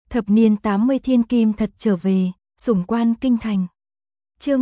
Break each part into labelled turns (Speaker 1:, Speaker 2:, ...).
Speaker 1: Thập niên 80 thiên kim thật trở về, sủng quan kinh thành. Chương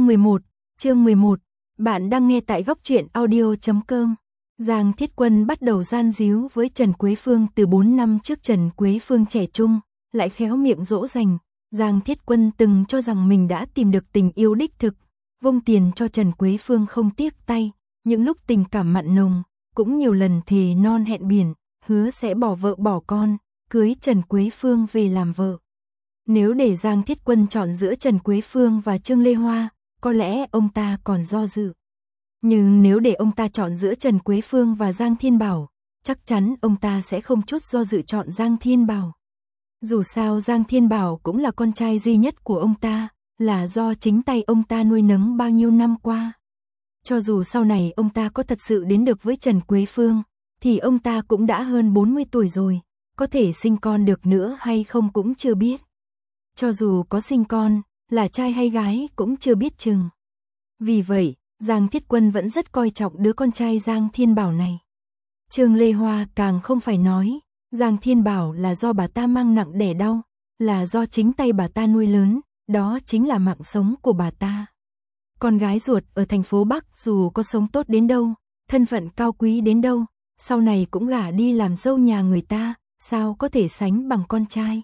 Speaker 1: 11, bạn đang nghe tại góc truyện audio.com. Giang Thiết Quân bắt đầu gian díu với Trần Quế Phương từ 4 năm trước. Trần Quế Phương trẻ trung, lại khéo miệng dỗ dành. Giang Thiết Quân từng cho rằng mình đã tìm được tình yêu đích thực, vung tiền cho Trần Quế Phương không tiếc tay. Những lúc tình cảm mặn nồng, cũng nhiều lần thề non hẹn biển, hứa sẽ bỏ vợ bỏ con, cưới Trần Quế Phương về làm vợ. Nếu để Giang Thiết Quân chọn giữa Trần Quế Phương và Trương Lê Hoa, có lẽ ông ta còn do dự. Nhưng nếu để ông ta chọn giữa Trần Quế Phương và Giang Thiên Bảo, chắc chắn ông ta sẽ không chút do dự chọn Giang Thiên Bảo. Dù sao Giang Thiên Bảo cũng là con trai duy nhất của ông ta, là do chính tay ông ta nuôi nấng bao nhiêu năm qua. Cho dù sau này ông ta có thật sự đến được với Trần Quế Phương, thì ông ta cũng đã hơn 40 tuổi rồi, có thể sinh con được nữa hay không cũng chưa biết. Cho dù có sinh con, là trai hay gái cũng chưa biết chừng. Vì vậy, Giang Thiết Quân vẫn rất coi trọng đứa con trai Giang Thiên Bảo này. Trương Lê Hoa càng không phải nói, Giang Thiên Bảo là do bà ta mang nặng đẻ đau, là do chính tay bà ta nuôi lớn, đó chính là mạng sống của bà ta. Con gái ruột ở thành phố Bắc dù có sống tốt đến đâu, thân phận cao quý đến đâu, sau này cũng gả đi làm dâu nhà người ta, sao có thể sánh bằng con trai.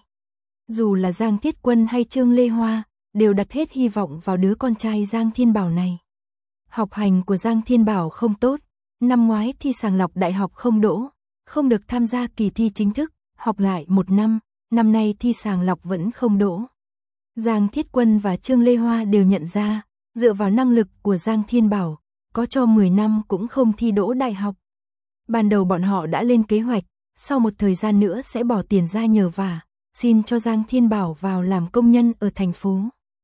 Speaker 1: Dù là Giang Thiết Quân hay Trương Lê Hoa, đều đặt hết hy vọng vào đứa con trai Giang Thiên Bảo này. Học hành của Giang Thiên Bảo không tốt, năm ngoái thi sàng lọc đại học không đỗ, không được tham gia kỳ thi chính thức, học lại 1 năm, năm nay thi sàng lọc vẫn không đỗ. Giang Thiết Quân và Trương Lê Hoa đều nhận ra, dựa vào năng lực của Giang Thiên Bảo, có cho 10 năm cũng không thi đỗ đại học. Ban đầu bọn họ đã lên kế hoạch, sau một thời gian nữa sẽ bỏ tiền ra nhờ vả, xin cho Giang Thiên Bảo vào làm công nhân ở thành phố.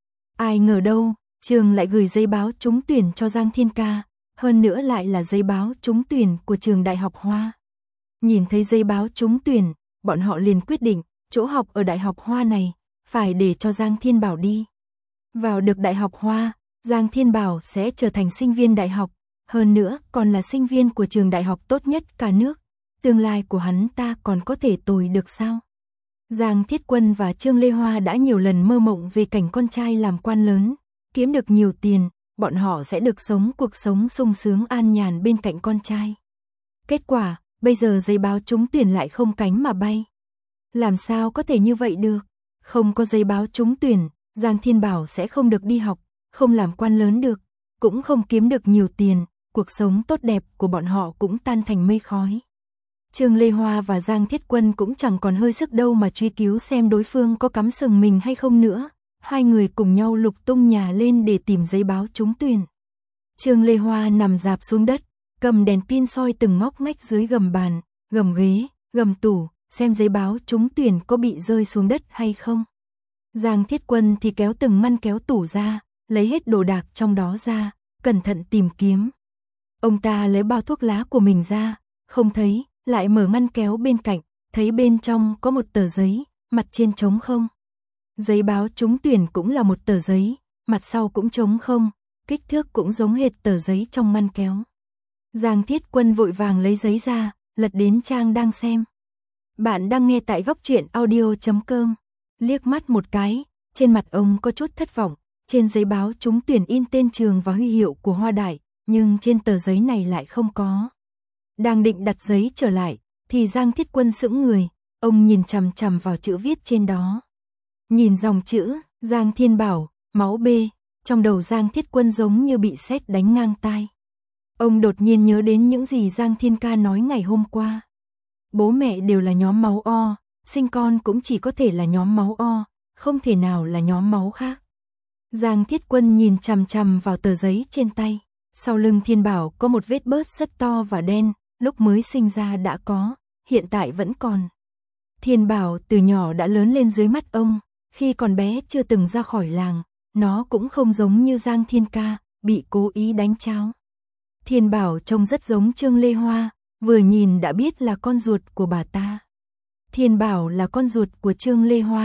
Speaker 1: Ai ngờ đâu, trường lại gửi giấy báo trúng tuyển cho Giang Thiên ca, hơn nữa lại là giấy báo trúng tuyển của trường Đại học Hoa. Nhìn thấy giấy báo trúng tuyển, bọn họ liền quyết định, chỗ học ở Đại học Hoa này, phải để cho Giang Thiên Bảo đi. Vào được Đại học Hoa, Giang Thiên Bảo sẽ trở thành sinh viên đại học, hơn nữa còn là sinh viên của trường đại học tốt nhất cả nước. Tương lai của hắn ta còn có thể tồi được sao? Giang Thiết Quân và Trương Lê Hoa đã nhiều lần mơ mộng về cảnh con trai làm quan lớn, kiếm được nhiều tiền, bọn họ sẽ được sống cuộc sống sung sướng an nhàn bên cạnh con trai. Kết quả, bây giờ giấy báo trúng tuyển lại không cánh mà bay. Làm sao có thể như vậy được? Không có giấy báo trúng tuyển, Giang Thiên Bảo sẽ không được đi học, không làm quan lớn được, cũng không kiếm được nhiều tiền, cuộc sống tốt đẹp của bọn họ cũng tan thành mây khói. Trương Lê Hoa và Giang Thiết Quân cũng chẳng còn hơi sức đâu mà truy cứu xem đối phương có cắm sừng mình hay không nữa. Hai người cùng nhau lục tung nhà lên để tìm giấy báo trúng tuyển. Trương Lê Hoa nằm rạp xuống đất, cầm đèn pin soi từng ngóc ngách dưới gầm bàn, gầm ghế, gầm tủ, xem giấy báo trúng tuyển có bị rơi xuống đất hay không. Giang Thiết Quân thì kéo từng ngăn kéo tủ ra, lấy hết đồ đạc trong đó ra, cẩn thận tìm kiếm. Ông ta lấy bao thuốc lá của mình ra, không thấy, lại mở ngăn kéo bên cạnh, thấy bên trong có một tờ giấy, mặt trên trống không. Giấy báo trúng tuyển cũng là một tờ giấy, mặt sau cũng trống không, kích thước cũng giống hệt tờ giấy trong ngăn kéo. Giang Thiết Quân vội vàng lấy giấy ra, lật đến trang đang xem. Bạn đang nghe tại góc truyện audio.com. Liếc mắt một cái, trên mặt ông có chút thất vọng, trên giấy báo trúng tuyển in tên trường và huy hiệu của Hoa Đại, nhưng trên tờ giấy này lại không có. Đang định đặt giấy trở lại, thì Giang Thiết Quân sững người, ông nhìn chằm chằm vào chữ viết trên đó. Nhìn dòng chữ, Giang Thiên Bảo, máu B, trong đầu Giang Thiết Quân giống như bị sét đánh ngang tai. Ông đột nhiên nhớ đến những gì Giang Thiên ca nói ngày hôm qua. Bố mẹ đều là nhóm máu O, sinh con cũng chỉ có thể là nhóm máu O, không thể nào là nhóm máu khác. Giang Thiết Quân nhìn chằm chằm vào tờ giấy trên tay, sau lưng Thiên Bảo có một vết bớt rất to và đen, lúc mới sinh ra đã có, hiện tại vẫn còn. Thiên Bảo từ nhỏ đã lớn lên dưới mắt ông, khi còn bé chưa từng ra khỏi làng, nó cũng không giống như Giang Thiên ca, bị cố ý đánh cháo. Thiên Bảo trông rất giống Trương Lê Hoa, vừa nhìn đã biết là con ruột của bà ta. Thiên Bảo là con ruột của Trương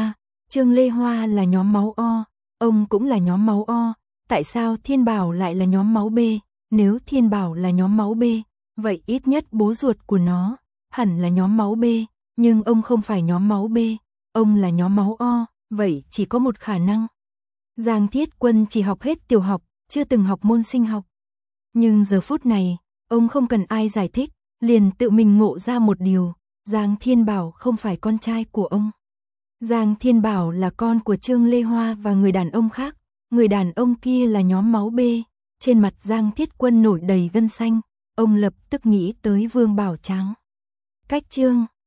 Speaker 1: Lê Hoa là nhóm máu O, ông cũng là nhóm máu O, tại sao Thiên Bảo lại là nhóm máu B? Nếu Thiên Bảo là nhóm máu B, vậy ít nhất bố ruột của nó hẳn là nhóm máu B, nhưng ông không phải nhóm máu B, ông là nhóm máu O, vậy chỉ có một khả năng. Giang Thiết Quân chỉ học hết tiểu học, chưa từng học môn sinh học. Nhưng giờ phút này, ông không cần ai giải thích, liền tự mình ngộ ra một điều, Giang Thiên Bảo không phải con trai của ông. Giang Thiên Bảo là con của Trương Lê Hoa và người đàn ông khác, người đàn ông kia là nhóm máu B. Trên mặt Giang Thiết Quân nổi đầy gân xanh, ông lập tức nghĩ tới Vương Bảo Tráng. Cách chương